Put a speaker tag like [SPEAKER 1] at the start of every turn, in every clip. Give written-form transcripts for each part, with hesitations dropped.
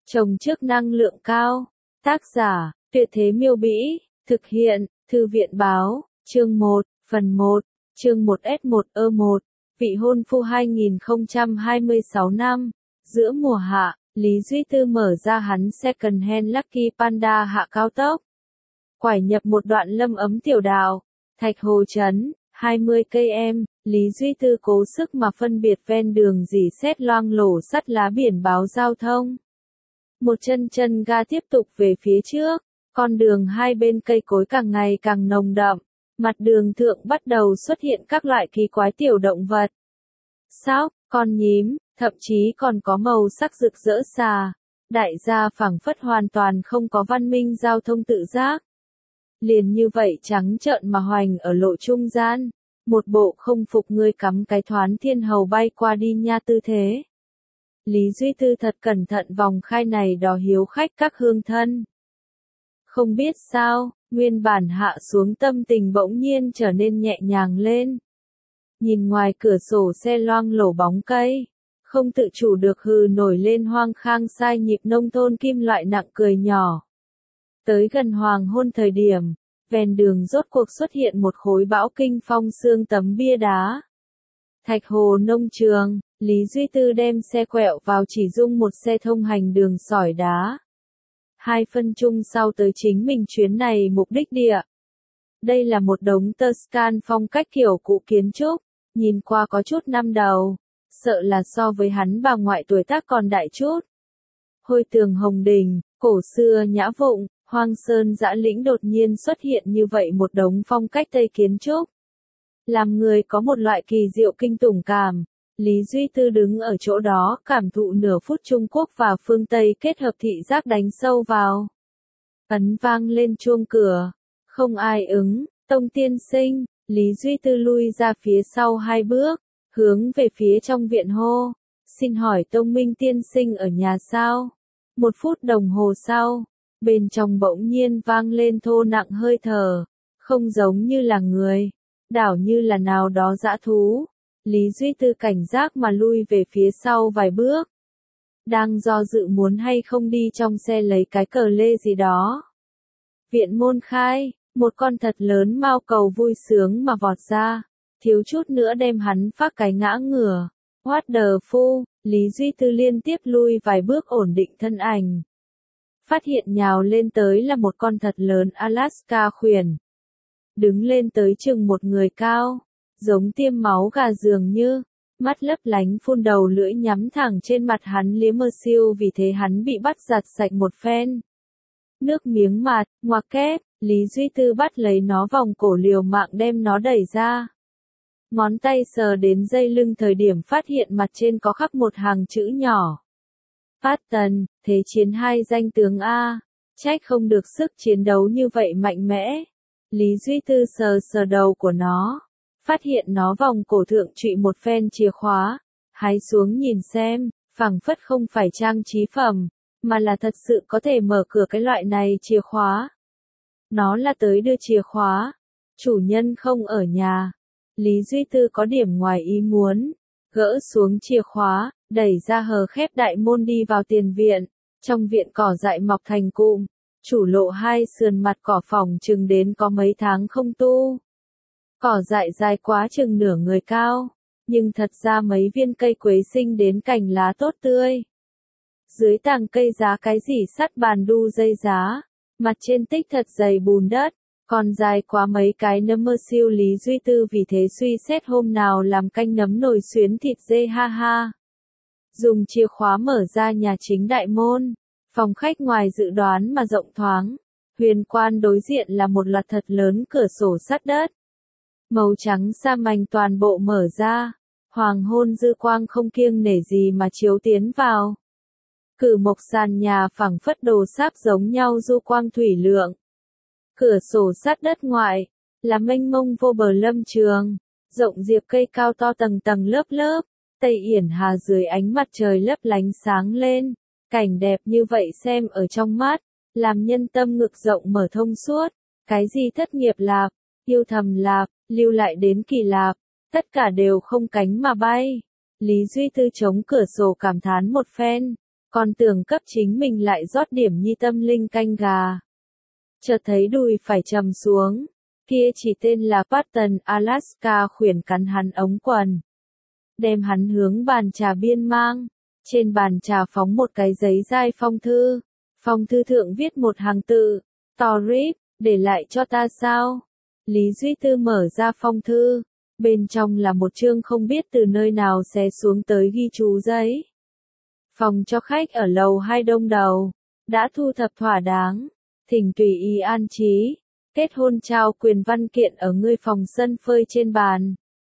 [SPEAKER 1] Trồng trước năng lượng cao. Tác giả, Tuyệt Thế Miêu Bĩ. Thực hiện, Thư viện Báo. Chương 1, phần 1. Chương 1S1E1. Vị hôn phu 2026 năm. Giữa mùa hạ, Lý Duy Tư mở ra hắn second hand Lucky Panda hạ cao tốc. Quải nhập một đoạn lâm ấm tiểu đạo. Thạch Hồ Trấn, 20 km, Lý Duy Tư cố sức mà phân biệt ven đường rỉ sét loang lổ sắt lá biển báo giao thông. Một chân ga tiếp tục về phía trước, con đường hai bên cây cối càng ngày càng nồng đậm, mặt đường thượng bắt đầu xuất hiện các loại kỳ quái tiểu động vật. Sóc, con nhím, thậm chí còn có màu sắc rực rỡ xà. Đại gia phảng phất hoàn toàn không có văn minh giao thông tự giác. Liền như vậy trắng trợn mà hoành ở lộ trung gian, một bộ không phục ngươi cắm cái thoán thiên hầu bay qua đi nha tư thế. Lý Duy Tư thật cẩn thận vòng khai này đò hiếu khách các hương thân. Không biết sao, nguyên bản hạ xuống tâm tình bỗng nhiên trở nên nhẹ nhàng lên. Nhìn ngoài cửa sổ xe loang lổ bóng cây, không tự chủ được hừ nổi lên hoang khang sai nhịp nông thôn kim loại nặng cười nhỏ. Tới gần hoàng hôn thời điểm, ven đường rốt cuộc xuất hiện một khối bão kinh phong xương tấm bia đá. Thạch Hồ nông trường, Lý Duy Tư đem xe quẹo vào chỉ dung một xe thông hành đường sỏi đá. 2 phân chung sau tới chính mình chuyến này mục đích địa. Đây là một đống Tuscan phong cách kiểu cũ kiến trúc, nhìn qua có chút năm đầu, sợ là so với hắn bà ngoại tuổi tác còn đại chút. Hôi tường hồng đình, cổ xưa nhã vụng, hoang sơn dã lĩnh đột nhiên xuất hiện như vậy một đống phong cách Tây kiến trúc. Làm người có một loại kỳ diệu kinh tủng cảm, Lý Duy Tư đứng ở chỗ đó cảm thụ nửa phút Trung Quốc và phương Tây kết hợp thị giác đánh sâu vào. Ấn vang lên chuông cửa, không ai ứng, Tông tiên sinh, Lý Duy Tư lui ra phía sau 2 bước, hướng về phía trong viện hô, xin hỏi Tông Minh tiên sinh ở nhà sao? 1 phút đồng hồ sau, bên trong bỗng nhiên vang lên thô nặng hơi thở, không giống như là người, đảo như là nào đó dã thú. Lý Duy Tư cảnh giác mà lui về phía sau vài bước. Đang do dự muốn hay không đi trong xe lấy cái cờ lê gì đó. Viện môn khai, một con thật lớn mao cầu vui sướng mà vọt ra, thiếu chút nữa đem hắn phát cái ngã ngửa. What the fuck, Lý Duy Tư liên tiếp lui vài bước ổn định thân ảnh. Phát hiện nhào lên tới là một con thật lớn Alaska khuyển. Đứng lên tới chừng một người cao, giống tiêm máu gà dường như, mắt lấp lánh phun đầu lưỡi nhắm thẳng trên mặt hắn liếm mơ siêu vì thế hắn bị bắt giặt sạch một phen. Nước miếng mặt, ngoặc kép, Lý Duy Tư bắt lấy nó vòng cổ liều mạng đem nó đẩy ra. Ngón tay sờ đến dây lưng thời điểm phát hiện mặt trên có khắc một hàng chữ nhỏ. Phát Tần, thế chiến 2 danh tướng A, trách không được sức chiến đấu như vậy mạnh mẽ. Lý Duy Tư sờ sờ đầu của nó, phát hiện nó vòng cổ thượng trụy một phen chìa khóa, hái xuống nhìn xem, phảng phất không phải trang trí phẩm, mà là thật sự có thể mở cửa cái loại này chìa khóa. Nó là tới đưa chìa khóa, chủ nhân không ở nhà. Lý Duy Tư có điểm ngoài ý muốn, gỡ xuống chìa khóa, đẩy ra hờ khép đại môn đi vào tiền viện. Trong viện cỏ dại mọc thành cụm, chủ lộ 2 sườn mặt cỏ phỏng chừng đến có mấy tháng không tu. Cỏ dại dài quá chừng nửa người cao, nhưng thật ra mấy viên cây quế sinh đến cành lá tốt tươi. Dưới tàng cây giá cái gì sắt bàn đu dây giá, mặt trên tích thật dày bùn đất, còn dài quá mấy cái nấm mơ siêu. Lý Duy Tư vì thế suy xét hôm nào làm canh nấm nồi xuyến thịt dê ha ha. Dùng chìa khóa mở ra nhà chính đại môn, phòng khách ngoài dự đoán mà rộng thoáng, huyền quan đối diện là một loạt thật lớn cửa sổ sắt đất. Màu trắng sa mảnh toàn bộ mở ra, hoàng hôn dư quang không kiêng nể gì mà chiếu tiến vào. Cử mộc sàn nhà phẳng phất đồ sáp giống nhau du quang thủy lượng. Cửa sổ sắt đất ngoại, là mênh mông vô bờ lâm trường, rộng diệp cây cao to tầng tầng lớp lớp, Tây Yển Hà dưới ánh mặt trời lấp lánh sáng lên, cảnh đẹp như vậy xem ở trong mắt, làm nhân tâm ngực rộng mở thông suốt, cái gì thất nghiệp lạp, yêu thầm lạp, lưu lại đến kỳ lạp, tất cả đều không cánh mà bay. Lý Duy Tư chống cửa sổ cảm thán một phen, còn tưởng cấp chính mình lại rót điểm nhi tâm linh canh gà. Chợt thấy đùi phải trầm xuống, kia chỉ tên là Patton Alaska khuyển cắn hắn ống quần. Đem hắn hướng bàn trà biên mang, trên bàn trà phóng một cái giấy dai phong thư. Phong thư thượng viết một hàng tự, to rip, để lại cho ta sao? Lý Duy Tư mở ra phong thư, bên trong là một chương không biết từ nơi nào xé xuống tới ghi chú giấy. Phòng cho khách ở lầu 2 đông đầu, đã thu thập thỏa đáng, thỉnh tùy ý an trí, kết hôn trao quyền văn kiện ở ngươi phòng sân phơi trên bàn.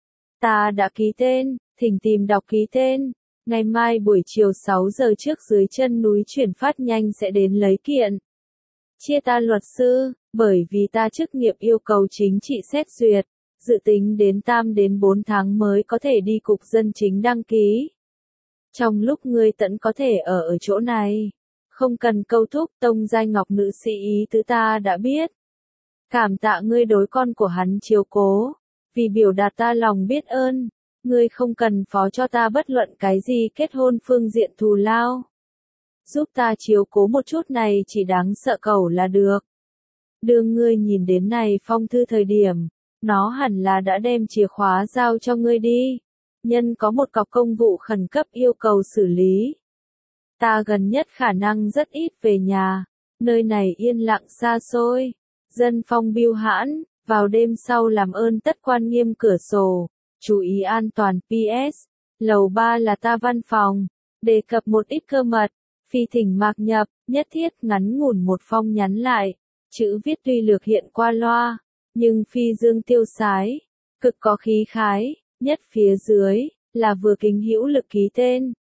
[SPEAKER 1] Ta đã ký tên, thỉnh tìm đọc ký tên. Ngày mai buổi chiều 6 giờ trước dưới chân núi chuyển phát nhanh sẽ đến lấy kiện. Chia ta luật sư, bởi vì ta chức nghiệp yêu cầu chính trị xét duyệt, dự tính đến 3 đến 4 tháng mới có thể đi cục dân chính đăng ký. Trong lúc ngươi tẫn có thể ở chỗ này, không cần câu thúc. Tông Giai Ngọc nữ sĩ ý tứ ta đã biết. Cảm tạ ngươi đối con của hắn chiếu cố, vì biểu đạt ta lòng biết ơn. Ngươi không cần phó cho ta bất luận cái gì kết hôn phương diện thù lao. Giúp ta chiếu cố một chút này chỉ đáng sợ cẩu là được. Đương ngươi nhìn đến này phong thư thời điểm, nó hẳn là đã đem chìa khóa giao cho ngươi đi. Nhân có một cọc công vụ khẩn cấp yêu cầu xử lý. Ta gần nhất khả năng rất ít về nhà, nơi này yên lặng xa xôi. Dân phong biêu hãn, vào đêm sau làm ơn tất quan nghiêm cửa sổ. Chú ý an toàn. PS, lầu 3 là ta văn phòng, đề cập một ít cơ mật, phi thỉnh mạc nhập, nhất thiết ngắn ngủn một phong nhắn lại, chữ viết tuy lược hiện qua loa, nhưng phi dương tiêu sái, cực có khí khái, nhất phía dưới, là vừa kính hữu lực ký tên,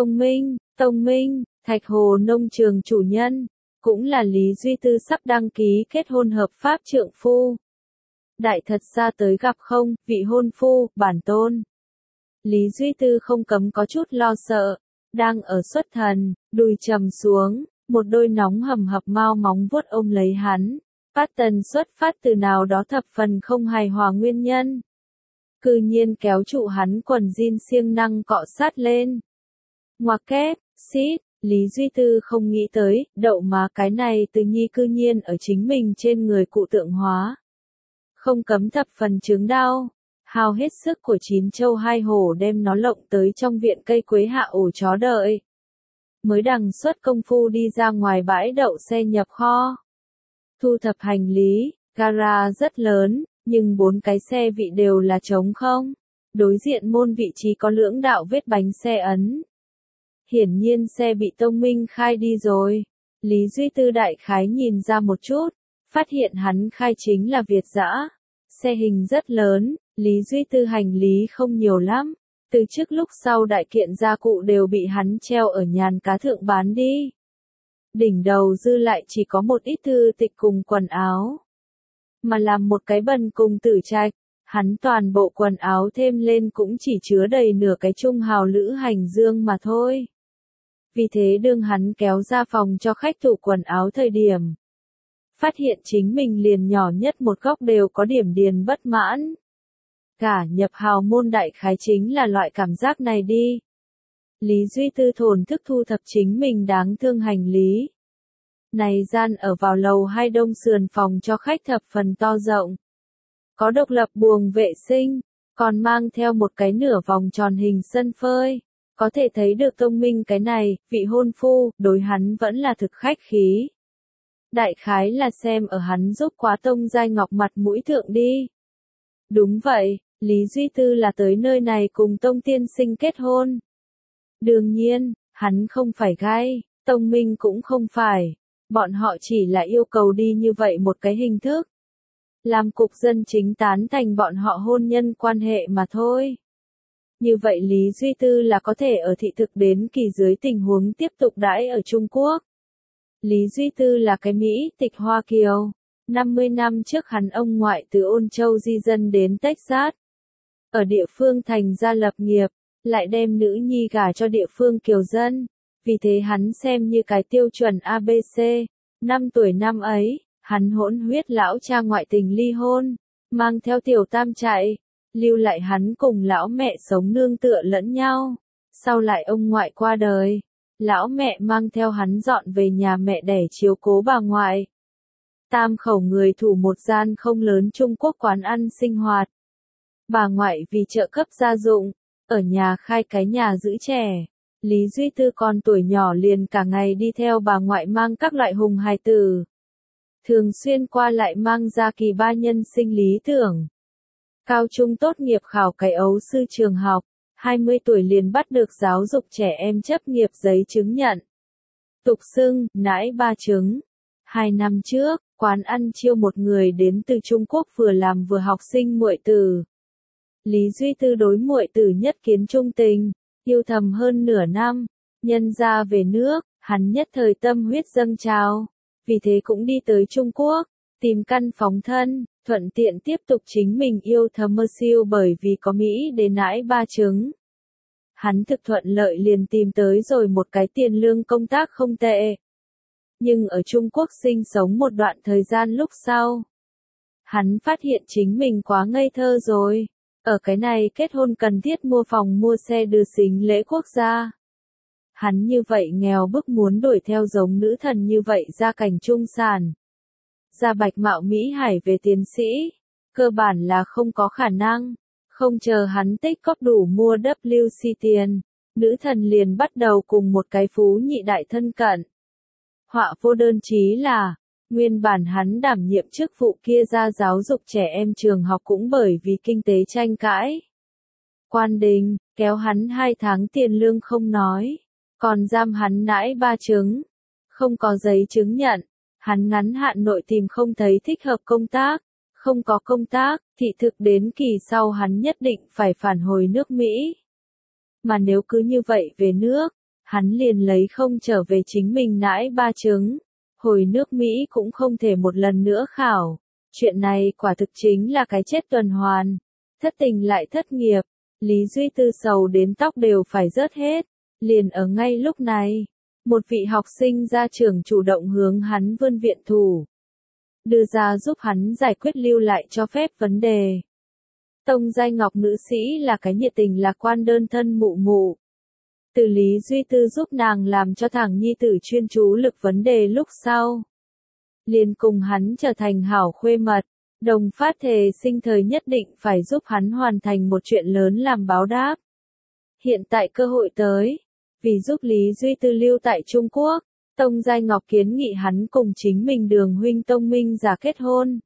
[SPEAKER 1] Tông Minh, Thạch Hồ nông trường chủ nhân, cũng là Lý Duy Tư sắp đăng ký kết hôn hợp pháp trượng phu. Đại thật ra tới gặp không, vị hôn phu, bản tôn. Lý Duy Tư không cấm có chút lo sợ, đang ở xuất thần, đùi trầm xuống, một đôi nóng hầm hập mao móng vuốt ôm lấy hắn. Patton xuất phát từ nào đó thập phần không hài hòa nguyên nhân. Cư nhiên kéo trụ hắn quần jean siêng năng cọ sát lên. Ngoặc kép, xít, Lý Duy Tư không nghĩ tới, đậu mà cái này từ nhi cư nhiên ở chính mình trên người cụ tượng hóa. Không cấm thập phần chứng đau, hao hết sức của 9 châu 2 hổ đem nó lộng tới trong viện cây quế hạ ổ chó đợi. Mới đằng xuất công phu đi ra ngoài bãi đậu xe nhập kho. Thu thập hành lý, gara rất lớn, nhưng 4 cái xe vị đều là trống không. Đối diện môn vị trí có lưỡng đạo vết bánh xe ấn. Hiển nhiên xe bị Tông Minh khai đi rồi. Lý Duy Tư đại khái nhìn ra một chút, phát hiện hắn khai chính là Việt dã. Xe hình rất lớn, Lý Duy Tư hành lý không nhiều lắm. Từ trước lúc sau đại kiện gia cụ đều bị hắn treo ở nhàn cá thượng bán đi. Đỉnh đầu dư lại chỉ có một ít thư tịch cùng quần áo. Mà làm một cái bần cùng tử trạch, hắn toàn bộ quần áo thêm lên cũng chỉ chứa đầy nửa cái trung hào lữ hành dương mà thôi. Vì thế đương hắn kéo ra phòng cho khách tủ quần áo thời điểm. Phát hiện chính mình liền nhỏ nhất một góc đều có điểm điền bất mãn. Cả nhập hào môn đại khái chính là loại cảm giác này đi. Lý Duy Tư thổn thức thu thập chính mình đáng thương hành lý. Này gian ở vào lầu 2 đông sườn phòng cho khách thập phần to rộng. Có độc lập buồng vệ sinh, còn mang theo một cái nửa vòng tròn hình sân phơi. Có thể thấy được Tông Minh cái này, vị hôn phu, đối hắn vẫn là thực khách khí. Đại khái là xem ở hắn giúp quá Tông Giai Ngọc mặt mũi thượng đi. Đúng vậy, Lý Duy Tư là tới nơi này cùng Tông Tiên Sinh kết hôn. Đương nhiên, hắn không phải gay, Tông Minh cũng không phải. Bọn họ chỉ là yêu cầu đi như vậy một cái hình thức. Làm cục dân chính tán thành bọn họ hôn nhân quan hệ mà thôi. Như vậy Lý Duy Tư là có thể ở thị thực đến kỳ dưới tình huống tiếp tục đãi ở Trung Quốc. Lý Duy Tư là cái Mỹ tịch Hoa Kiều. 50 năm trước hắn ông ngoại từ Ôn Châu di dân đến Texas. Ở địa phương thành gia lập nghiệp, lại đem nữ nhi gả cho địa phương kiều dân. Vì thế hắn xem như cái tiêu chuẩn ABC. 5 tuổi năm ấy, hắn hỗn huyết lão cha ngoại tình ly hôn, mang theo tiểu tam chạy, lưu lại hắn cùng lão mẹ sống nương tựa lẫn nhau. Sau lại ông ngoại qua đời, lão mẹ mang theo hắn dọn về nhà mẹ đẻ chiếu cố bà ngoại. Tam khẩu người thủ một gian không lớn Trung Quốc quán ăn sinh hoạt. Bà ngoại vì trợ cấp gia dụng, ở nhà khai cái nhà giữ trẻ. Lý Duy Tư còn tuổi nhỏ liền cả ngày đi theo bà ngoại mang các loại hùng hài tử. Thường xuyên qua lại mang ra kỳ ba nhân sinh lý tưởng. Cao trung tốt nghiệp khảo cái ấu sư trường học, 20 tuổi liền bắt được giáo dục trẻ em chấp nghiệp giấy chứng nhận. Tục xưng, nãi ba trứng. 2 năm trước, quán ăn chiêu một người đến từ Trung Quốc vừa làm vừa học sinh muội tử. Lý Duy Tư đối muội tử nhất kiến trung tình, yêu thầm hơn nửa năm, nhân ra về nước, hắn nhất thời tâm huyết dâng trào, vì thế cũng đi tới Trung Quốc, tìm căn phóng thân, thuận tiện tiếp tục chính mình yêu thầm mơ siêu bởi vì có Mỹ đến nãi ba trứng. Hắn thực thuận lợi liền tìm tới rồi một cái tiền lương công tác không tệ. Nhưng ở Trung Quốc sinh sống một đoạn thời gian lúc sau, hắn phát hiện chính mình quá ngây thơ rồi. Ở cái này kết hôn cần thiết mua phòng mua xe đưa xính lễ quốc gia. Hắn như vậy nghèo bức muốn đuổi theo giống nữ thần như vậy ra cảnh trung sản. Ra bạch mạo Mỹ Hải về tiến sĩ, cơ bản là không có khả năng. Không chờ hắn tích cóp đủ mua WC tiền, nữ thần liền bắt đầu cùng một cái phú nhị đại thân cận. Họa vô đơn chí là, nguyên bản hắn đảm nhiệm chức vụ kia ra giáo dục trẻ em trường học cũng bởi vì kinh tế tranh cãi. Quan đình, kéo hắn 2 tháng tiền lương không nói, còn giam hắn nãi ba trứng. Không có giấy chứng nhận, hắn ngắn hạn nội tìm không thấy thích hợp công tác, không có công tác, thị thực đến kỳ sau hắn nhất định phải phản hồi nước Mỹ. Mà nếu cứ như vậy về nước, hắn liền lấy không trở về chính mình nãi ba trứng. Hồi nước Mỹ cũng không thể một lần nữa khảo. Chuyện này quả thực chính là cái chết tuần hoàn. Thất tình lại thất nghiệp. Lý Duy Tư sầu đến tóc đều phải rớt hết. Liền ở ngay lúc này, một vị học sinh ra trường chủ động hướng hắn vươn viện thủ. Đưa ra giúp hắn giải quyết lưu lại cho phép vấn đề. Tông Giai Ngọc nữ sĩ là cái nhiệt tình lạc quan đơn thân mụ mụ. Từ Lý Duy Tư giúp nàng làm cho thằng nhi tử chuyên chú lực vấn đề lúc sau. Liền cùng hắn trở thành hảo khuê mật, đồng phát thề sinh thời nhất định phải giúp hắn hoàn thành một chuyện lớn làm báo đáp. Hiện tại cơ hội tới, vì giúp Lý Duy Tư lưu tại Trung Quốc, Tông Giai Ngọc kiến nghị hắn cùng chính mình Đường huynh Tông Minh giả kết hôn.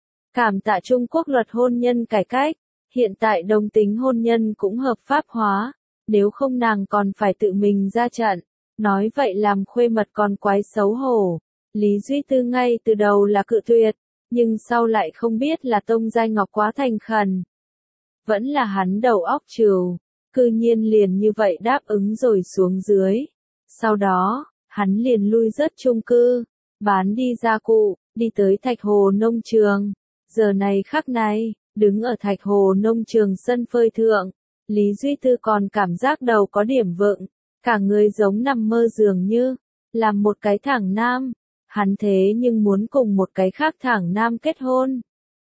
[SPEAKER 1] Cảm tạ Trung Quốc luật hôn nhân cải cách, hiện tại đồng tính hôn nhân cũng hợp pháp hóa. Nếu không nàng còn phải tự mình ra trận, nói vậy làm khuê mật còn quái xấu hổ. Lý Duy Tư ngay từ đầu là cự tuyệt, nhưng sau lại không biết là Tông Giai Ngọc quá thành khẩn. Vẫn là hắn đầu óc trừu, cư nhiên liền như vậy đáp ứng rồi xuống dưới. Sau đó, hắn liền lui rất chung cư, bán đi gia cụ, đi tới Thạch Hồ nông trường. Giờ này khắc này, đứng ở Thạch Hồ nông trường sân phơi thượng. Lý Duy Tư còn cảm giác đầu có điểm vựng, cả người giống nằm mơ dường như, làm một cái thẳng nam, hắn thế nhưng muốn cùng một cái khác thẳng nam kết hôn.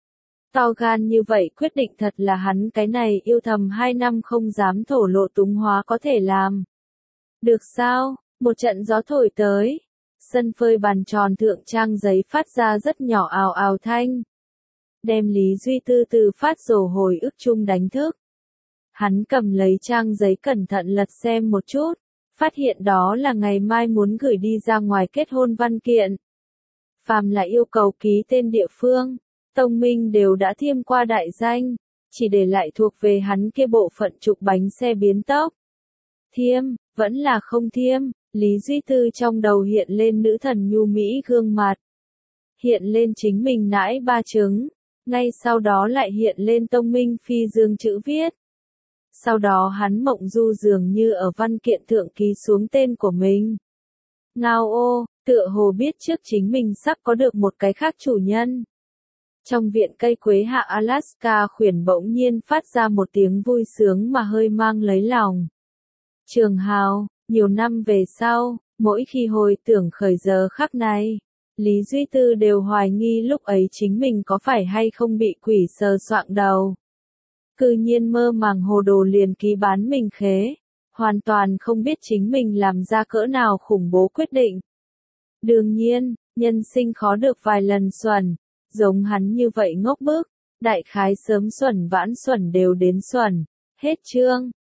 [SPEAKER 1] To gan như vậy quyết định thật là hắn cái này yêu thầm 2 năm không dám thổ lộ túng hóa có thể làm. Được sao, một trận gió thổi tới, sân phơi bàn tròn thượng trang giấy phát ra rất nhỏ ào ào thanh. Đem Lý Duy Tư từ phát rồ hồi ức chung đánh thức. Hắn cầm lấy trang giấy cẩn thận lật xem một chút, phát hiện đó là ngày mai muốn gửi đi ra ngoài kết hôn văn kiện. Phàm là yêu cầu ký tên địa phương, Tông Minh đều đã thiêm qua đại danh, chỉ để lại thuộc về hắn kia bộ phận trục bánh xe biến tốc. Thiêm, vẫn là không thiêm, Lý Duy Tư trong đầu hiện lên nữ thần nhu mỹ gương mặt. Hiện lên chính mình nãi ba trứng, ngay sau đó lại hiện lên Tông Minh phi dương chữ viết. Sau đó hắn mộng du dường như ở văn kiện thượng ký xuống tên của mình. Ngao ô, tựa hồ biết trước chính mình sắp có được một cái khác chủ nhân. Trong viện cây quế hạ Alaska khuyển bỗng nhiên phát ra một tiếng vui sướng mà hơi mang lấy lòng. Trường Hào, nhiều năm về sau, mỗi khi hồi tưởng khởi giờ khắc này, Lý Duy Tư đều hoài nghi lúc ấy chính mình có phải hay không bị quỷ sờ soạng đầu. Cư nhiên mơ màng hồ đồ liền ký bán mình khế, hoàn toàn không biết chính mình làm ra cỡ nào khủng bố quyết định. Đương nhiên, nhân sinh khó được vài lần xuẩn, giống hắn như vậy ngốc bức, đại khái sớm xuẩn vãn xuẩn đều đến xuẩn. Hết chương.